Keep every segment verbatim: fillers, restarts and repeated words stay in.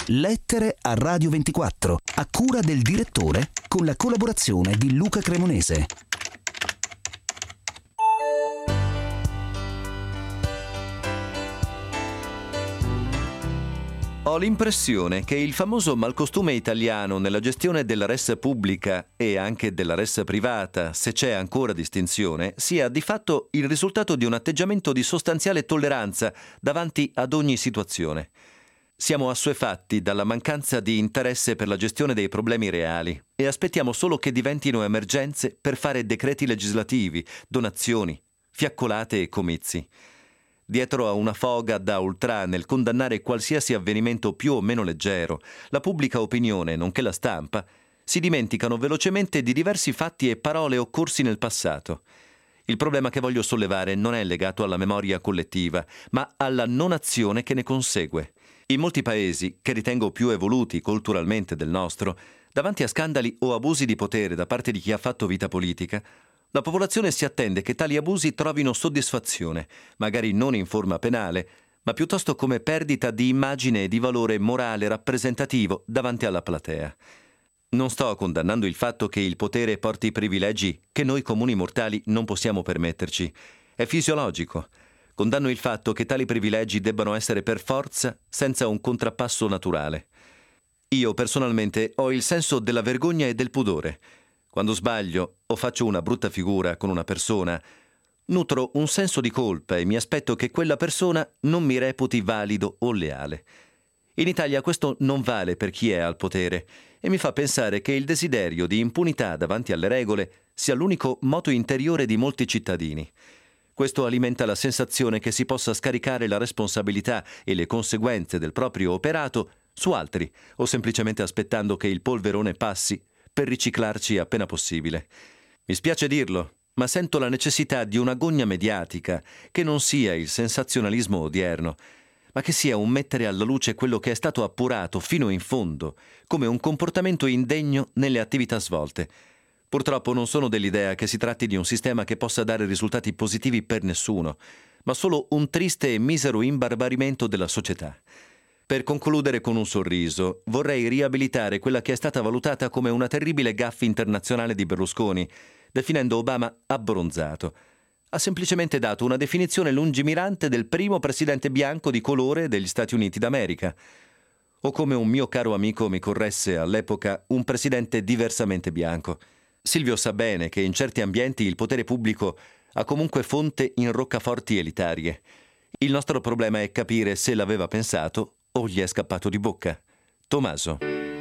Lettere a Radio ventiquattro, a cura del direttore, con la collaborazione di Luca Cremonese. Ho l'impressione che il famoso malcostume italiano nella gestione della res pubblica e anche della res privata, se c'è ancora distinzione, sia di fatto il risultato di un atteggiamento di sostanziale tolleranza davanti ad ogni situazione. Siamo assuefatti dalla mancanza di interesse per la gestione dei problemi reali e aspettiamo solo che diventino emergenze per fare decreti legislativi, donazioni, fiaccolate e comizi. Dietro a una foga da ultrà nel condannare qualsiasi avvenimento più o meno leggero, la pubblica opinione, nonché la stampa, si dimenticano velocemente di diversi fatti e parole occorsi nel passato. Il problema che voglio sollevare non è legato alla memoria collettiva, ma alla non azione che ne consegue. In molti paesi, che ritengo più evoluti culturalmente del nostro, davanti a scandali o abusi di potere da parte di chi ha fatto vita politica, la popolazione si attende che tali abusi trovino soddisfazione, magari non in forma penale, ma piuttosto come perdita di immagine e di valore morale rappresentativo davanti alla platea. Non sto condannando il fatto che il potere porti privilegi che noi comuni mortali non possiamo permetterci. È fisiologico. Condanno il fatto che tali privilegi debbano essere per forza senza un contrappasso naturale. Io personalmente ho il senso della vergogna e del pudore. Quando sbaglio o faccio una brutta figura con una persona, nutro un senso di colpa e mi aspetto che quella persona non mi reputi valido o leale. In Italia questo non vale per chi è al potere e mi fa pensare che il desiderio di impunità davanti alle regole sia l'unico moto interiore di molti cittadini. Questo alimenta la sensazione che si possa scaricare la responsabilità e le conseguenze del proprio operato su altri o semplicemente aspettando che il polverone passi per riciclarci appena possibile. Mi spiace dirlo, ma sento la necessità di una gogna mediatica che non sia il sensazionalismo odierno, ma che sia un mettere alla luce quello che è stato appurato fino in fondo come un comportamento indegno nelle attività svolte. Purtroppo non sono dell'idea che si tratti di un sistema che possa dare risultati positivi per nessuno, ma solo un triste e misero imbarbarimento della società. Per concludere con un sorriso, vorrei riabilitare quella che è stata valutata come una terribile gaffe internazionale di Berlusconi, definendo Obama abbronzato. Ha semplicemente dato una definizione lungimirante del primo presidente bianco di colore degli Stati Uniti d'America. O come un mio caro amico mi corresse all'epoca, un presidente diversamente bianco. Silvio sa bene che in certi ambienti il potere pubblico ha comunque fonte in roccaforti elitarie. Il nostro problema è capire se l'aveva pensato o gli è scappato di bocca. Tommaso.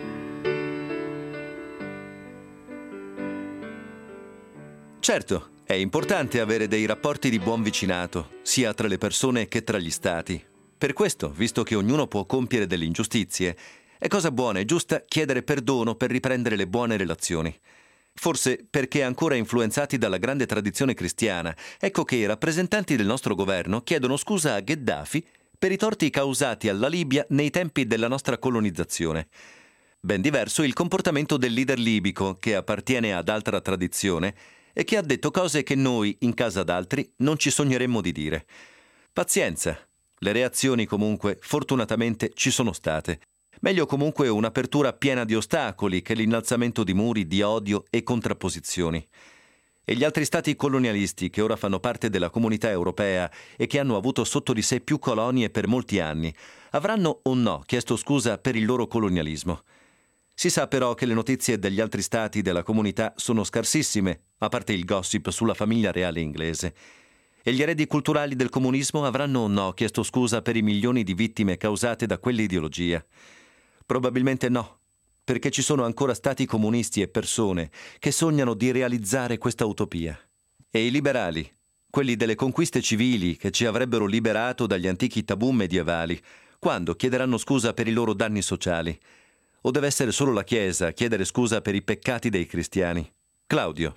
Certo, è importante avere dei rapporti di buon vicinato, sia tra le persone che tra gli stati. Per questo, visto che ognuno può compiere delle ingiustizie, è cosa buona e giusta chiedere perdono per riprendere le buone relazioni. Forse perché ancora influenzati dalla grande tradizione cristiana, ecco che i rappresentanti del nostro governo chiedono scusa a Gheddafi per i torti causati alla Libia nei tempi della nostra colonizzazione. Ben diverso il comportamento del leader libico, che appartiene ad altra tradizione e che ha detto cose che noi, in casa d'altri, non ci sogneremmo di dire. Pazienza. Le reazioni, comunque, fortunatamente ci sono state. Meglio comunque un'apertura piena di ostacoli che l'innalzamento di muri di odio e contrapposizioni. E gli altri stati colonialisti che ora fanno parte della comunità europea e che hanno avuto sotto di sé più colonie per molti anni, avranno o no chiesto scusa per il loro colonialismo. Si sa però che le notizie degli altri stati della comunità sono scarsissime, a parte il gossip sulla famiglia reale inglese. E gli eredi culturali del comunismo avranno o no chiesto scusa per i milioni di vittime causate da quell'ideologia? Probabilmente no, perché ci sono ancora stati comunisti e persone che sognano di realizzare questa utopia. E i liberali, quelli delle conquiste civili che ci avrebbero liberato dagli antichi tabù medievali, quando chiederanno scusa per i loro danni sociali? O deve essere solo la Chiesa a chiedere scusa per i peccati dei cristiani? Claudio.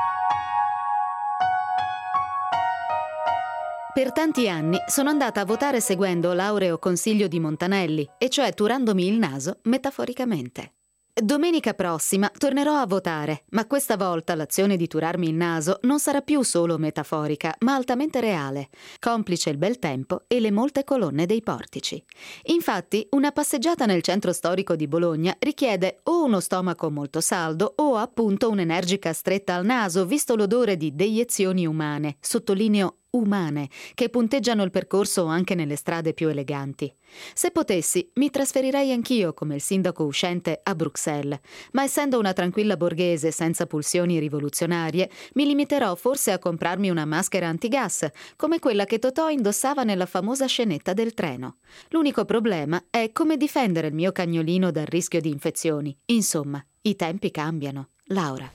Per tanti anni sono andata a votare seguendo l'aureo consiglio di Montanelli, e cioè turandomi il naso metaforicamente. Domenica prossima tornerò a votare, ma questa volta l'azione di turarmi il naso non sarà più solo metaforica, ma altamente reale, complice il bel tempo e le molte colonne dei portici. Infatti, una passeggiata nel centro storico di Bologna richiede o uno stomaco molto saldo o appunto un'energica stretta al naso, visto l'odore di deiezioni umane, sottolineo umane, che punteggiano il percorso anche nelle strade più eleganti. Se potessi, mi trasferirei anch'io come il sindaco uscente a Bruxelles, ma essendo una tranquilla borghese senza pulsioni rivoluzionarie, mi limiterò forse a comprarmi una maschera antigas, come quella che Totò indossava nella famosa scenetta del treno. L'unico problema è come difendere il mio cagnolino dal rischio di infezioni. Insomma, i tempi cambiano. Laura.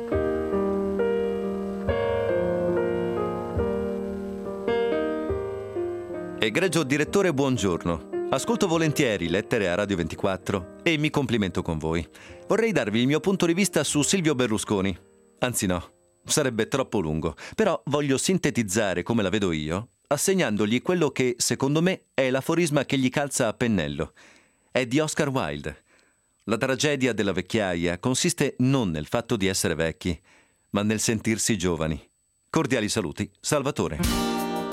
Egregio direttore, buongiorno. Ascolto volentieri lettere a Radio ventiquattro e mi complimento con voi. Vorrei darvi il mio punto di vista su Silvio Berlusconi. Anzi no, sarebbe troppo lungo, però voglio sintetizzare come la vedo io, assegnandogli quello che, secondo me, è l'aforisma che gli calza a pennello. È di Oscar Wilde. La tragedia della vecchiaia consiste non nel fatto di essere vecchi, ma nel sentirsi giovani. Cordiali saluti, Salvatore.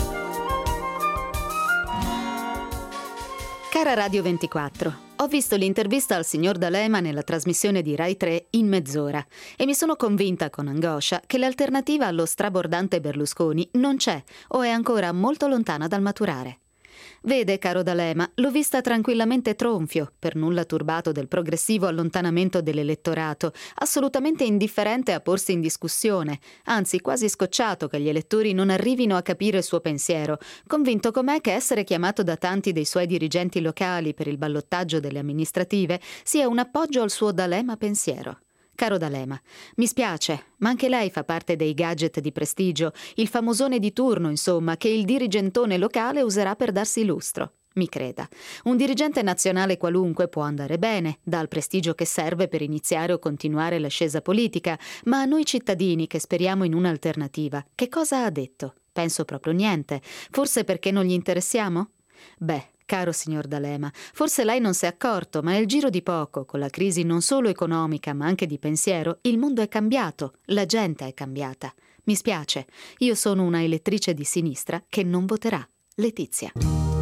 Cara Radio ventiquattro, ho visto l'intervista al signor D'Alema nella trasmissione di Rai tre in mezz'ora e mi sono convinta con angoscia che l'alternativa allo strabordante Berlusconi non c'è o è ancora molto lontana dal maturare. Vede, caro D'Alema, l'ho vista tranquillamente tronfio, per nulla turbato del progressivo allontanamento dell'elettorato, assolutamente indifferente a porsi in discussione, anzi quasi scocciato che gli elettori non arrivino a capire il suo pensiero, convinto com'è che essere chiamato da tanti dei suoi dirigenti locali per il ballottaggio delle amministrative sia un appoggio al suo D'Alema pensiero. Caro D'Alema, mi spiace, ma anche lei fa parte dei gadget di prestigio, il famosone di turno, insomma, che il dirigentone locale userà per darsi lustro. Mi creda, un dirigente nazionale qualunque può andare bene, dà il prestigio che serve per iniziare o continuare l'ascesa politica, ma a noi cittadini che speriamo in un'alternativa, che cosa ha detto? Penso proprio niente. Forse perché non gli interessiamo? Beh, caro signor D'Alema, forse lei non si è accorto, ma nel giro di poco, con la crisi non solo economica ma anche di pensiero, il mondo è cambiato, la gente è cambiata. Mi spiace, io sono una elettrice di sinistra che non voterà. Letizia.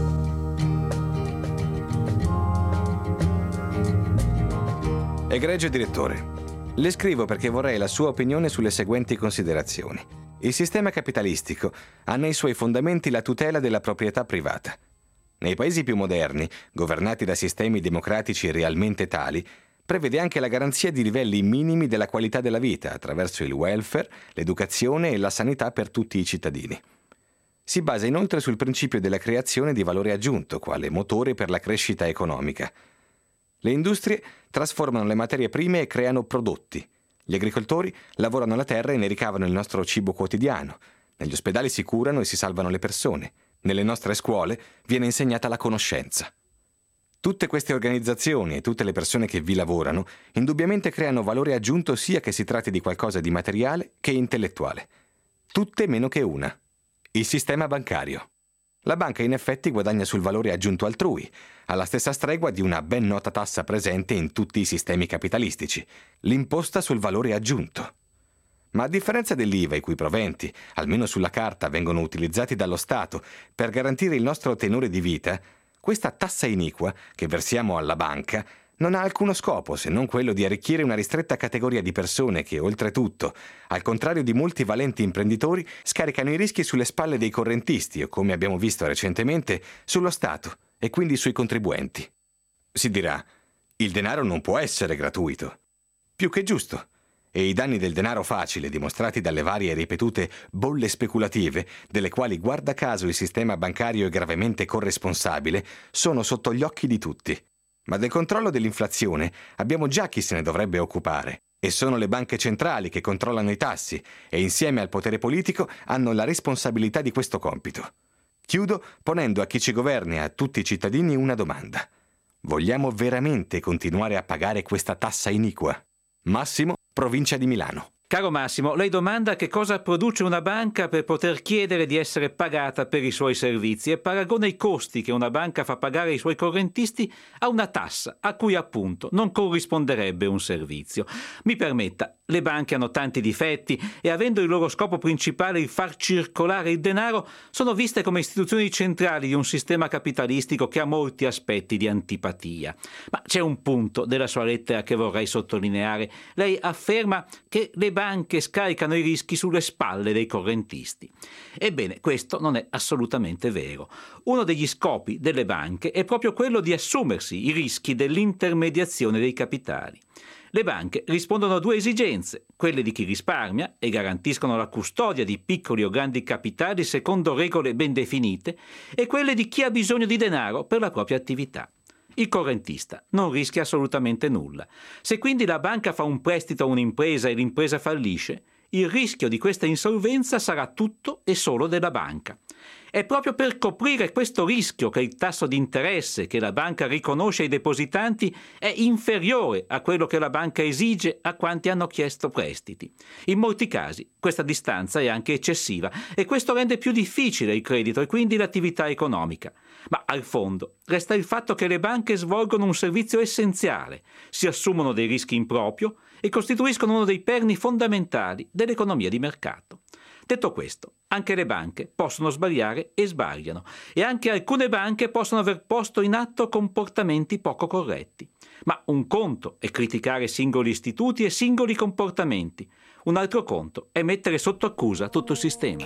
Egregio direttore, le scrivo perché vorrei la sua opinione sulle seguenti considerazioni. Il sistema capitalistico ha nei suoi fondamenti la tutela della proprietà privata. Nei paesi più moderni, governati da sistemi democratici realmente tali, prevede anche la garanzia di livelli minimi della qualità della vita attraverso il welfare, l'educazione e la sanità per tutti i cittadini. Si basa inoltre sul principio della creazione di valore aggiunto, quale motore per la crescita economica. Le industrie trasformano le materie prime e creano prodotti. Gli agricoltori lavorano la terra e ne ricavano il nostro cibo quotidiano. Negli ospedali si curano e si salvano le persone. Nelle nostre scuole viene insegnata la conoscenza. Tutte queste organizzazioni e tutte le persone che vi lavorano indubbiamente creano valore aggiunto sia che si tratti di qualcosa di materiale che intellettuale. Tutte meno che una: il sistema bancario. La banca in effetti guadagna sul valore aggiunto altrui, alla stessa stregua di una ben nota tassa presente in tutti i sistemi capitalistici, l'imposta sul valore aggiunto. Ma a differenza dell'I V A, i cui proventi, almeno sulla carta, vengono utilizzati dallo Stato per garantire il nostro tenore di vita, questa tassa iniqua, che versiamo alla banca, non ha alcuno scopo se non quello di arricchire una ristretta categoria di persone che, oltretutto, al contrario di molti valenti imprenditori, scaricano i rischi sulle spalle dei correntisti o, come abbiamo visto recentemente, sullo Stato e quindi sui contribuenti. Si dirà, il denaro non può essere gratuito. Più che giusto. E i danni del denaro facile, dimostrati dalle varie e ripetute bolle speculative, delle quali guarda caso il sistema bancario è gravemente corresponsabile, sono sotto gli occhi di tutti. Ma del controllo dell'inflazione abbiamo già chi se ne dovrebbe occupare, e sono le banche centrali che controllano i tassi e insieme al potere politico hanno la responsabilità di questo compito. Chiudo ponendo a chi ci governa e a tutti i cittadini una domanda. Vogliamo veramente continuare a pagare questa tassa iniqua? Massimo, provincia di Milano. Caro Massimo, lei domanda che cosa produce una banca per poter chiedere di essere pagata per i suoi servizi e paragona i costi che una banca fa pagare ai suoi correntisti a una tassa a cui appunto non corrisponderebbe un servizio. Mi permetta, le banche hanno tanti difetti e avendo il loro scopo principale il far circolare il denaro, sono viste come istituzioni centrali di un sistema capitalistico che ha molti aspetti di antipatia. Ma c'è un punto della sua lettera che vorrei sottolineare. Lei afferma che le banche scaricano i rischi sulle spalle dei correntisti. Ebbene, questo non è assolutamente vero. Uno degli scopi delle banche è proprio quello di assumersi i rischi dell'intermediazione dei capitali. Le banche rispondono a due esigenze, quelle di chi risparmia e garantiscono la custodia di piccoli o grandi capitali secondo regole ben definite, e quelle di chi ha bisogno di denaro per la propria attività. Il correntista non rischia assolutamente nulla. Se quindi la banca fa un prestito a un'impresa e l'impresa fallisce, il rischio di questa insolvenza sarà tutto e solo della banca. È proprio per coprire questo rischio che il tasso di interesse che la banca riconosce ai depositanti è inferiore a quello che la banca esige a quanti hanno chiesto prestiti. In molti casi questa distanza è anche eccessiva e questo rende più difficile il credito e quindi l'attività economica. Ma al fondo resta il fatto che le banche svolgono un servizio essenziale, si assumono dei rischi in proprio e costituiscono uno dei perni fondamentali dell'economia di mercato. Detto questo, anche le banche possono sbagliare e sbagliano, e anche alcune banche possono aver posto in atto comportamenti poco corretti. Ma un conto è criticare singoli istituti e singoli comportamenti, un altro conto è mettere sotto accusa tutto il sistema.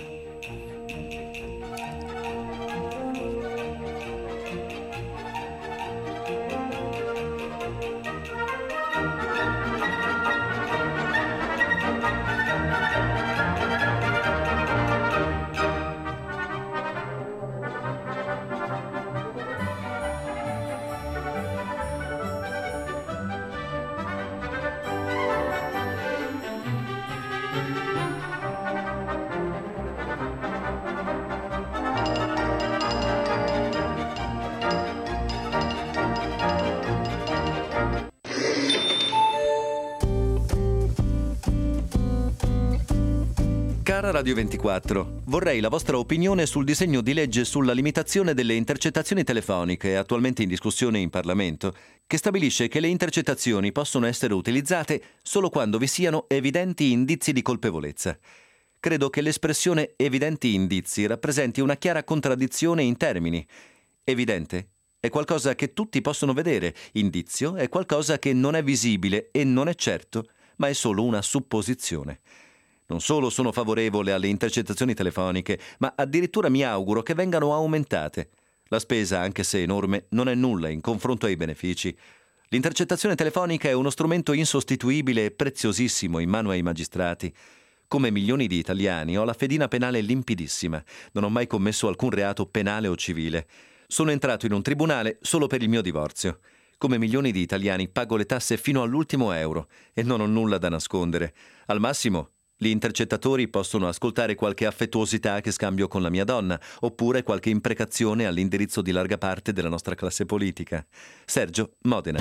Cara Radio ventiquattro, vorrei la vostra opinione sul disegno di legge sulla limitazione delle intercettazioni telefoniche attualmente in discussione in Parlamento, che stabilisce che le intercettazioni possono essere utilizzate solo quando vi siano evidenti indizi di colpevolezza. Credo che l'espressione evidenti indizi rappresenti una chiara contraddizione in termini. Evidente è qualcosa che tutti possono vedere, indizio è qualcosa che non è visibile e non è certo, ma è solo una supposizione. Non solo sono favorevole alle intercettazioni telefoniche, ma addirittura mi auguro che vengano aumentate. La spesa, anche se enorme, non è nulla in confronto ai benefici. L'intercettazione telefonica è uno strumento insostituibile e preziosissimo in mano ai magistrati. Come milioni di italiani ho la fedina penale limpidissima. Non ho mai commesso alcun reato penale o civile. Sono entrato in un tribunale solo per il mio divorzio. Come milioni di italiani pago le tasse fino all'ultimo euro e non ho nulla da nascondere. Al massimo, gli intercettatori possono ascoltare qualche affettuosità che scambio con la mia donna, oppure qualche imprecazione all'indirizzo di larga parte della nostra classe politica. Sergio, Modena.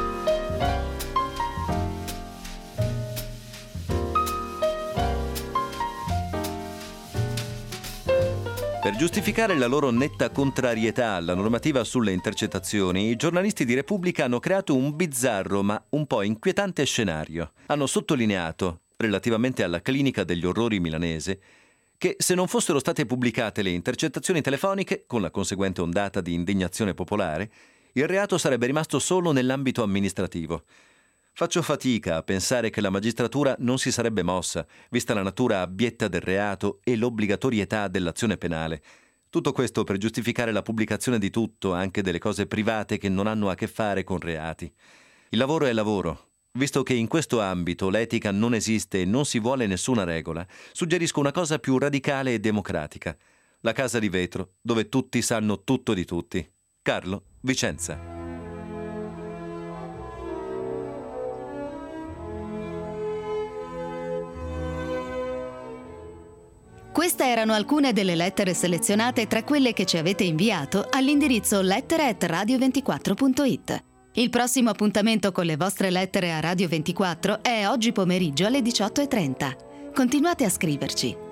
Per giustificare la loro netta contrarietà alla normativa sulle intercettazioni, i giornalisti di Repubblica hanno creato un bizzarro ma un po' inquietante scenario. Hanno sottolineato, relativamente alla clinica degli orrori milanese, che se non fossero state pubblicate le intercettazioni telefoniche, con la conseguente ondata di indignazione popolare, il reato sarebbe rimasto solo nell'ambito amministrativo. Faccio fatica a pensare che la magistratura non si sarebbe mossa, vista la natura abietta del reato e l'obbligatorietà dell'azione penale. Tutto questo per giustificare la pubblicazione di tutto, anche delle cose private che non hanno a che fare con reati. Il lavoro è lavoro. Visto che in questo ambito l'etica non esiste e non si vuole nessuna regola, suggerisco una cosa più radicale e democratica. La casa di vetro, dove tutti sanno tutto di tutti. Carlo, Vicenza. Queste erano alcune delle lettere selezionate tra quelle che ci avete inviato all'indirizzo lettere at radio ventiquattro punto it. Il prossimo appuntamento con le vostre lettere a Radio ventiquattro è oggi pomeriggio alle diciotto e trenta. Continuate a scriverci.